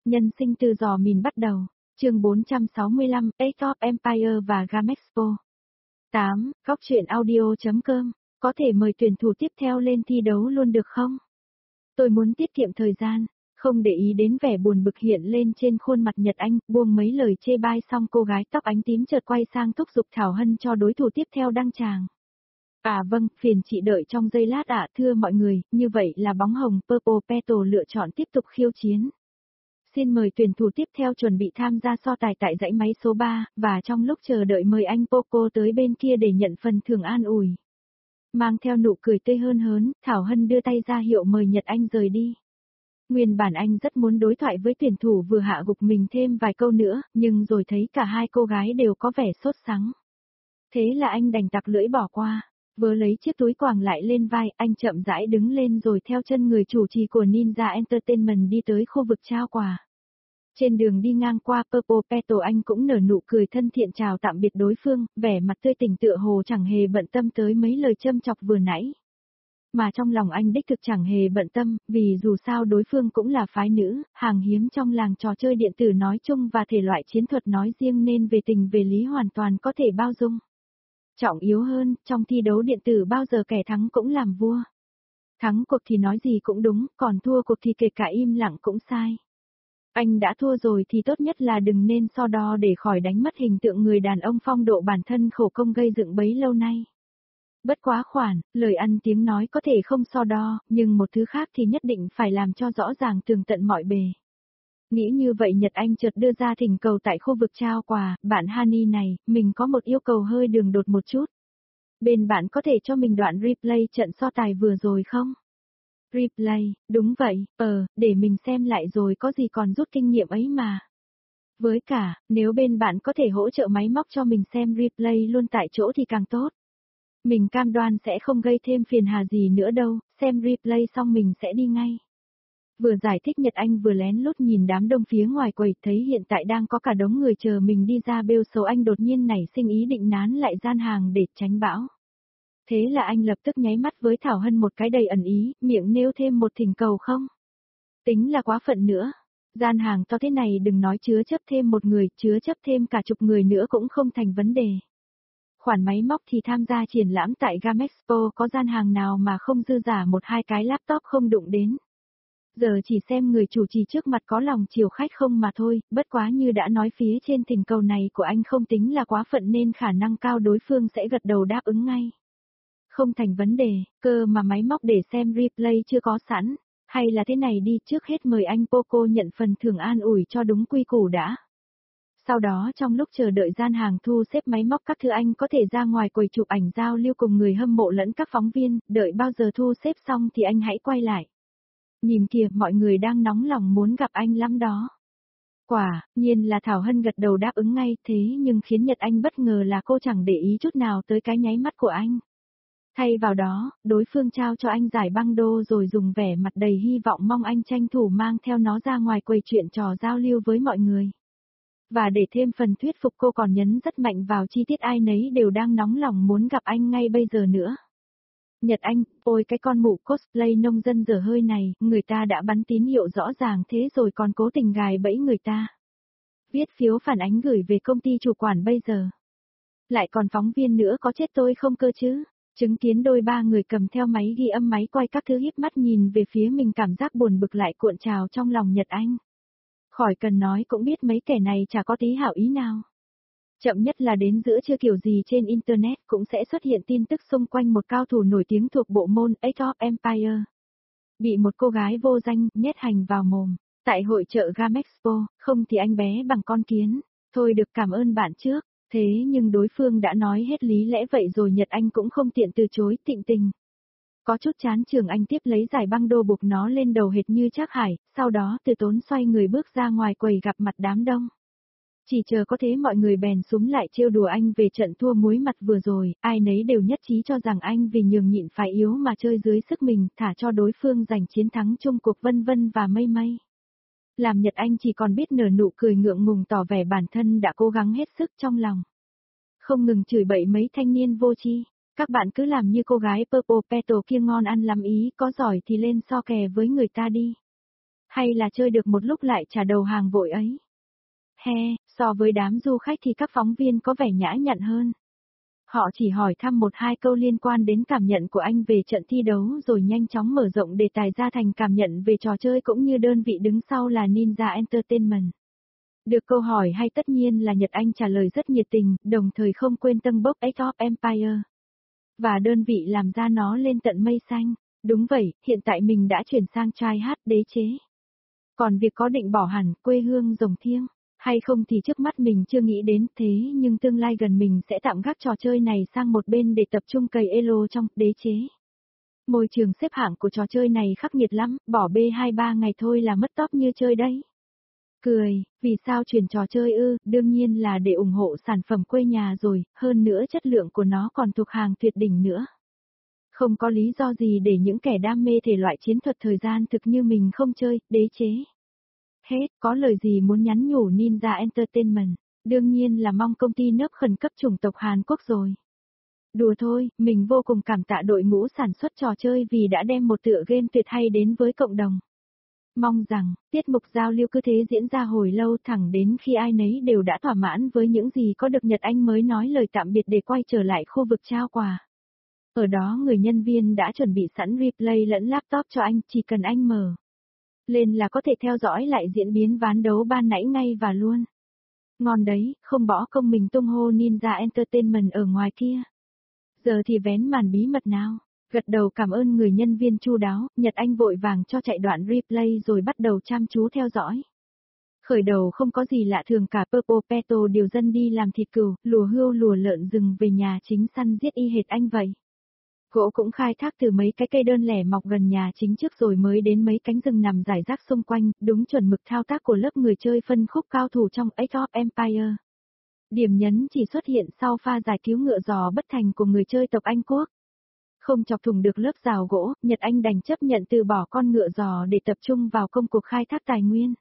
Nhân sinh từ giò mìn bắt đầu, chương 465, Age of Empire và Gamexpo. 8. Góc truyện audio.com, có thể mời tuyển thủ tiếp theo lên thi đấu luôn được không? Tôi muốn tiết kiệm thời gian, không để ý đến vẻ buồn bực hiện lên trên khuôn mặt Nhật Anh, buông mấy lời chê bai xong cô gái tóc ánh tím chợt quay sang thúc giục Thảo Hân cho đối thủ tiếp theo đăng tràng. À vâng, phiền chị đợi trong giây lát ạ, thưa mọi người, như vậy là bóng hồng Purple Petal lựa chọn tiếp tục khiêu chiến. Xin mời tuyển thủ tiếp theo chuẩn bị tham gia so tài tại dãy máy số 3, và trong lúc chờ đợi mời anh Poco tới bên kia để nhận phần thưởng an ủi. Mang theo nụ cười tươi hơn hớn, Thảo Hân đưa tay ra hiệu mời Nhật Anh rời đi. Nguyên bản anh rất muốn đối thoại với tuyển thủ vừa hạ gục mình thêm vài câu nữa, nhưng rồi thấy cả hai cô gái đều có vẻ sốt sắng. Thế là anh đành tặc lưỡi bỏ qua. Vớ lấy chiếc túi quàng lại lên vai, anh chậm rãi đứng lên rồi theo chân người chủ trì của Ninja Entertainment đi tới khu vực trao quà. Trên đường đi ngang qua Purple Petal anh cũng nở nụ cười thân thiện chào tạm biệt đối phương, vẻ mặt tươi tỉnh tựa hồ chẳng hề bận tâm tới mấy lời châm chọc vừa nãy. Mà trong lòng anh đích thực chẳng hề bận tâm, vì dù sao đối phương cũng là phái nữ, hàng hiếm trong làng trò chơi điện tử nói chung và thể loại chiến thuật nói riêng nên về tình về lý hoàn toàn có thể bao dung. Trọng yếu hơn, trong thi đấu điện tử bao giờ kẻ thắng cũng làm vua. Thắng cuộc thì nói gì cũng đúng, còn thua cuộc thì kể cả im lặng cũng sai. Anh đã thua rồi thì tốt nhất là đừng nên so đo để khỏi đánh mất hình tượng người đàn ông phong độ bản thân khổ công gây dựng bấy lâu nay. Bất quá khoản, lời ăn tiếng nói có thể không so đo, nhưng một thứ khác thì nhất định phải làm cho rõ ràng tường tận mọi bề. Nghĩ như vậy Nhật Anh chợt đưa ra thỉnh cầu tại khu vực trao quà, bạn Hani này, mình có một yêu cầu hơi đường đột một chút. Bên bạn có thể cho mình đoạn replay trận so tài vừa rồi không? Replay, đúng vậy, để mình xem lại rồi có gì còn rút kinh nghiệm ấy mà. Với cả, nếu bên bạn có thể hỗ trợ máy móc cho mình xem replay luôn tại chỗ thì càng tốt. Mình cam đoan sẽ không gây thêm phiền hà gì nữa đâu, xem replay xong mình sẽ đi ngay. Vừa giải thích Nhật Anh vừa lén lút nhìn đám đông phía ngoài quầy, thấy hiện tại đang có cả đống người chờ mình đi ra bêu xấu, anh đột nhiên nảy sinh ý định nán lại gian hàng để tránh bão. Thế là anh lập tức nháy mắt với Thảo Hân một cái đầy ẩn ý, miệng nêu thêm một thỉnh cầu không? Tính là quá phận nữa. Gian hàng to thế này đừng nói chứa chấp thêm một người, chứa chấp thêm cả chục người nữa cũng không thành vấn đề. Khoản máy móc thì tham gia triển lãm tại Gamexpo có gian hàng nào mà không dư giả một hai cái laptop không đụng đến. Giờ chỉ xem người chủ trì trước mặt có lòng chiều khách không mà thôi, bất quá như đã nói phía trên thỉnh cầu này của anh không tính là quá phận nên khả năng cao đối phương sẽ gật đầu đáp ứng ngay. Không thành vấn đề, cơ mà máy móc để xem replay chưa có sẵn, hay là thế này đi, trước hết mời anh Poco nhận phần thưởng an ủi cho đúng quy củ đã. Sau đó trong lúc chờ đợi gian hàng thu xếp máy móc các thứ anh có thể ra ngoài quầy chụp ảnh giao lưu cùng người hâm mộ lẫn các phóng viên, đợi bao giờ thu xếp xong thì anh hãy quay lại. Nhìn kìa, mọi người đang nóng lòng muốn gặp anh lắm đó. Quả nhiên là Thảo Hân gật đầu đáp ứng ngay, thế nhưng khiến Nhật Anh bất ngờ là cô chẳng để ý chút nào tới cái nháy mắt của anh. Thay vào đó, đối phương trao cho anh giải băng đô rồi dùng vẻ mặt đầy hy vọng mong anh tranh thủ mang theo nó ra ngoài quầy chuyện trò giao lưu với mọi người. Và để thêm phần thuyết phục cô còn nhấn rất mạnh vào chi tiết ai nấy đều đang nóng lòng muốn gặp anh ngay bây giờ nữa. Nhật Anh, ôi cái con mụ cosplay nông dân dở hơi này, người ta đã bắn tín hiệu rõ ràng thế rồi còn cố tình gài bẫy người ta. Viết phiếu phản ánh gửi về công ty chủ quản bây giờ. Lại còn phóng viên nữa, có chết tôi không cơ chứ? Chứng kiến đôi ba người cầm theo máy ghi âm máy quay các thứ híp mắt nhìn về phía mình, cảm giác buồn bực lại cuộn trào trong lòng Nhật Anh. Khỏi cần nói cũng biết mấy kẻ này chả có tí hảo ý nào. Chậm nhất là đến giữa trưa kiểu gì trên Internet cũng sẽ xuất hiện tin tức xung quanh một cao thủ nổi tiếng thuộc bộ môn Age of Empire. Bị một cô gái vô danh nhét hành vào mồm, tại hội chợ Gamexpo, không thì anh bé bằng con kiến. Thôi được, cảm ơn bạn trước. Thế nhưng đối phương đã nói hết lý lẽ vậy rồi Nhật Anh cũng không tiện từ chối, tịnh tình. Có chút chán trường anh tiếp lấy giải băng đô buộc nó lên đầu hệt như Trác Hải, sau đó từ tốn xoay người bước ra ngoài quầy gặp mặt đám đông. Chỉ chờ có thế mọi người bèn súm lại trêu đùa anh về trận thua muối mặt vừa rồi, ai nấy đều nhất trí cho rằng anh vì nhường nhịn phải yếu mà chơi dưới sức mình, thả cho đối phương giành chiến thắng chung cuộc vân vân và mây mây. Làm Nhật Anh chỉ còn biết nở nụ cười ngượng ngùng tỏ vẻ bản thân đã cố gắng hết sức trong lòng. Không ngừng chửi bậy mấy thanh niên vô tri, các bạn cứ làm như cô gái Purple Petal kia ngon ăn lắm ý, có giỏi thì lên so kè với người ta đi. Hay là chơi được một lúc lại trả đầu hàng vội ấy? He, so với đám du khách thì các phóng viên có vẻ nhã nhặn hơn. Họ chỉ hỏi thăm một hai câu liên quan đến cảm nhận của anh về trận thi đấu rồi nhanh chóng mở rộng đề tài ra thành cảm nhận về trò chơi cũng như đơn vị đứng sau là Ninja Entertainment. Được câu hỏi hay tất nhiên là Nhật Anh trả lời rất nhiệt tình, đồng thời không quên tâng bốc Age of Empire. Và đơn vị làm ra nó lên tận mây xanh. Đúng vậy, hiện tại mình đã chuyển sang trai hát đế chế. Còn việc có định bỏ hẳn quê hương rồng thiêng, hay không thì trước mắt mình chưa nghĩ đến thế nhưng tương lai gần mình sẽ tạm gác trò chơi này sang một bên để tập trung cày elo trong đế chế. Môi trường xếp hạng của trò chơi này khắc nghiệt lắm, bỏ B23 ngày thôi là mất top như chơi đấy. Cười, vì sao chuyển trò chơi ư, đương nhiên là để ủng hộ sản phẩm quê nhà rồi, hơn nữa chất lượng của nó còn thuộc hàng tuyệt đỉnh nữa. Không có lý do gì để những kẻ đam mê thể loại chiến thuật thời gian thực như mình không chơi, đế chế. Hết, có lời gì muốn nhắn nhủ Ninja Entertainment, đương nhiên là mong công ty nấp khẩn cấp chủng tộc Hàn Quốc rồi. Đùa thôi, mình vô cùng cảm tạ đội ngũ sản xuất trò chơi vì đã đem một tựa game tuyệt hay đến với cộng đồng. Mong rằng, tiết mục giao lưu cứ thế diễn ra hồi lâu thẳng đến khi ai nấy đều đã thỏa mãn với những gì có được Nhật Anh mới nói lời tạm biệt để quay trở lại khu vực trao quà. Ở đó người nhân viên đã chuẩn bị sẵn replay lẫn laptop cho anh, chỉ cần anh mở lên là có thể theo dõi lại diễn biến ván đấu ban nãy ngay và luôn. Ngon đấy, không bỏ công mình tung hô Ninja Entertainment ở ngoài kia. Giờ thì vén màn bí mật nào. Gật đầu cảm ơn người nhân viên chu đáo, Nhật Anh vội vàng cho chạy đoạn replay rồi bắt đầu chăm chú theo dõi. Khởi đầu không có gì lạ thường cả, Purple Petal điều dân đi làm thịt cừu, lùa hươu lùa lợn rừng về nhà chính săn giết y hệt anh vậy. Gỗ cũng khai thác từ mấy cái cây đơn lẻ mọc gần nhà chính trước rồi mới đến mấy cánh rừng nằm rải rác xung quanh, đúng chuẩn mực thao tác của lớp người chơi phân khúc cao thủ trong Age of Empire. Điểm nhấn chỉ xuất hiện sau pha giải cứu ngựa giò bất thành của người chơi tộc Anh Quốc. Không chọc thủng được lớp rào gỗ, Nhật Anh đành chấp nhận từ bỏ con ngựa giò để tập trung vào công cuộc khai thác tài nguyên.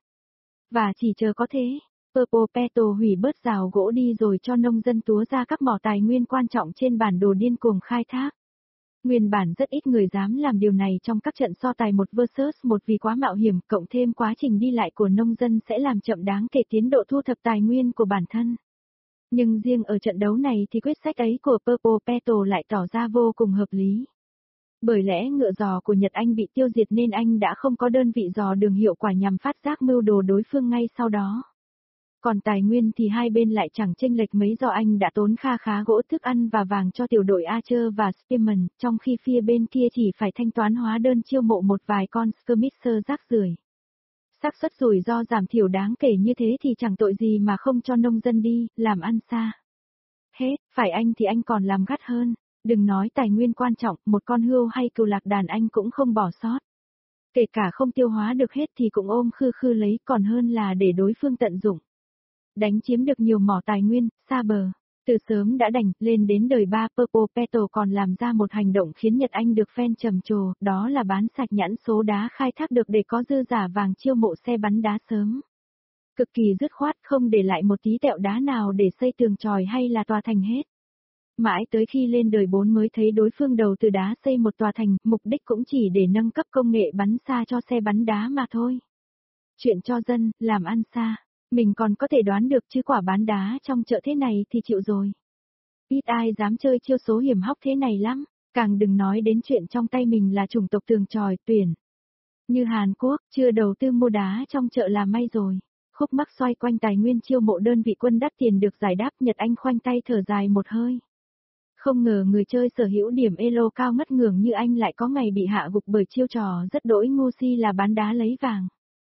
Và chỉ chờ có thế, Purple Petal hủy bớt rào gỗ đi rồi cho nông dân túa ra các mỏ tài nguyên quan trọng trên bản đồ điên cuồng khai thác. Nguyên bản rất ít người dám làm điều này trong các trận so tài 1 vs 1 vì quá mạo hiểm, cộng thêm quá trình đi lại của nông dân sẽ làm chậm đáng kể tiến độ thu thập tài nguyên của bản thân. Nhưng riêng ở trận đấu này thì quyết sách ấy của Purple Petal lại tỏ ra vô cùng hợp lý. Bởi lẽ ngựa giò của Nhật Anh bị tiêu diệt nên anh đã không có đơn vị dò đường hiệu quả nhằm phát giác mưu đồ đối phương ngay sau đó. Còn tài nguyên thì hai bên lại chẳng chênh lệch mấy do anh đã tốn kha khá gỗ thức ăn và vàng cho tiểu đội Archer và Spearman, trong khi phía bên kia chỉ phải thanh toán hóa đơn chiêu mộ một vài con skirmisher rác rưởi. Xác suất rủi ro giảm thiểu đáng kể như thế thì chẳng tội gì mà không cho nông dân đi, làm ăn xa. Hết, phải anh thì anh còn làm gắt hơn, đừng nói tài nguyên quan trọng, một con hươu hay cừu lạc đàn anh cũng không bỏ sót. Kể cả không tiêu hóa được hết thì cũng ôm khư khư lấy, còn hơn là để đối phương tận dụng. Đánh chiếm được nhiều mỏ tài nguyên, xa bờ. Từ sớm đã đành, lên đến đời 3 Purple Petal còn làm ra một hành động khiến Nhật Anh được fan trầm trồ, đó là bán sạch nhãn số đá khai thác được để có dư giả vàng chiêu mộ xe bắn đá sớm. Cực kỳ dứt khoát, không để lại một tí tẹo đá nào để xây tường chòi hay là tòa thành hết. Mãi tới khi lên đời 4 mới thấy đối phương đầu từ đá xây một tòa thành, mục đích cũng chỉ để nâng cấp công nghệ bắn xa cho xe bắn đá mà thôi. Chuyện cho dân, làm ăn xa. Mình còn có thể đoán được chứ quả bán đá trong chợ thế này thì chịu rồi. Ít ai dám chơi chiêu số hiểm hóc thế này lắm, càng đừng nói đến chuyện trong tay mình là chủng tộc tường tròi tuyển. Như Hàn Quốc, chưa đầu tư mua đá trong chợ là may rồi. Khúc mắc xoay quanh tài nguyên chiêu mộ đơn vị quân đắt tiền được giải đáp, Nhật Anh khoanh tay thở dài một hơi. Không ngờ người chơi sở hữu điểm elo cao ngất ngưởng như anh lại có ngày bị hạ gục bởi chiêu trò rất đỗi ngu si là bán đá lấy vàng.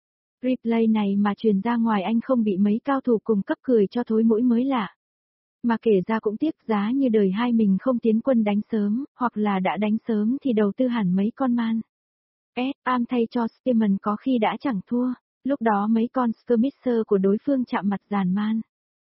Replay này mà truyền ra ngoài anh không bị mấy cao thủ cùng cấp cười cho thối mũi mới lạ. Mà kể ra cũng tiếc giá như đời hai mình không tiến quân đánh sớm, hoặc là đã đánh sớm thì đầu tư hẳn mấy con man. Am thay cho Spearman có khi đã chẳng thua, lúc đó mấy con skirmisher của đối phương chạm mặt dàn man.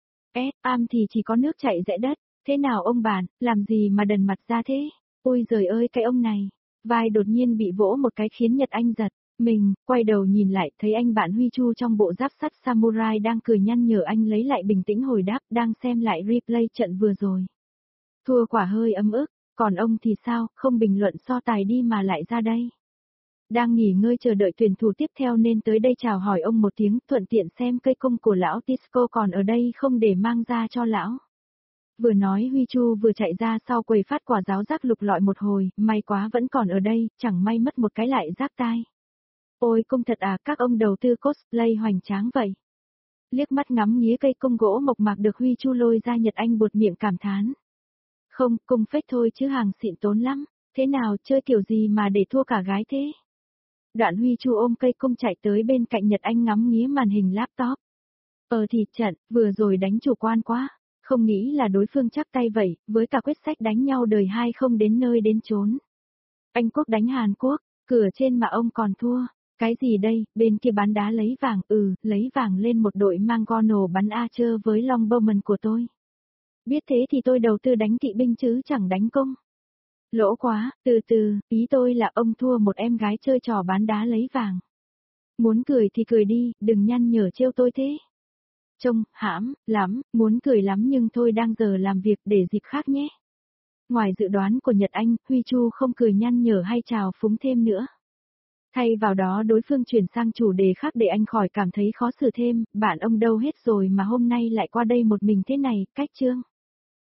Am thì chỉ có nước chảy rẽ đất, thế nào ông bạn, làm gì mà đần mặt ra thế? Ôi giời ơi cái ông này, vai đột nhiên bị vỗ một cái khiến Nhật Anh giật. Mình, quay đầu nhìn lại, thấy anh bạn Huy Chu trong bộ giáp sắt samurai đang cười nhăn nhở anh lấy lại bình tĩnh hồi đáp, đang xem lại replay trận vừa rồi. Thua quả hơi ấm ức, còn ông thì sao, không bình luận so tài đi mà lại ra đây. Đang nghỉ ngơi chờ đợi tuyển thủ tiếp theo nên tới đây chào hỏi ông một tiếng, thuận tiện xem cây cung của lão Tisco còn ở đây không để mang ra cho lão. Vừa nói Huy Chu vừa chạy ra sau quầy phát quả giáo giác lục lọi một hồi, may quá vẫn còn ở đây, chẳng may mất một cái lại rác tai. Ôi cung thật à, các ông đầu tư cosplay hoành tráng vậy. Liếc mắt ngắm nghía cây cung gỗ mộc mạc được Huy Chu lôi ra Nhật Anh buột miệng cảm thán. Không, cung phết thôi chứ hàng xịn tốn lắm, thế nào chơi kiểu gì mà để thua cả gái thế? Đoạn Huy Chu ôm cây cung chạy tới bên cạnh Nhật Anh ngắm nghía màn hình laptop. Thì trận, vừa rồi đánh chủ quan quá, không nghĩ là đối phương chắc tay vậy, với cả quyết sách đánh nhau đời hai không đến nơi đến chốn. Anh Quốc đánh Hàn Quốc, cửa trên mà ông còn thua, cái gì đây, bên kia bán đá lấy vàng, lấy vàng lên một đội mang Gono bắn Archer với Longbowman của tôi. Biết thế thì tôi đầu tư đánh kỵ binh chứ chẳng đánh công. Lỗ quá, từ từ, ý tôi là ông thua một em gái chơi trò bán đá lấy vàng. Muốn cười thì cười đi, đừng nhăn nhở trêu tôi thế. Trông, hãm, lắm, muốn cười lắm nhưng thôi đang giờ làm việc để dịp khác nhé. Ngoài dự đoán của Nhật Anh, Huy Chu không cười nhăn nhở hay chào phúng thêm nữa. Thay vào đó đối phương chuyển sang chủ đề khác để anh khỏi cảm thấy khó xử thêm, bạn ông đâu hết rồi mà hôm nay lại qua đây một mình thế này, cách chương.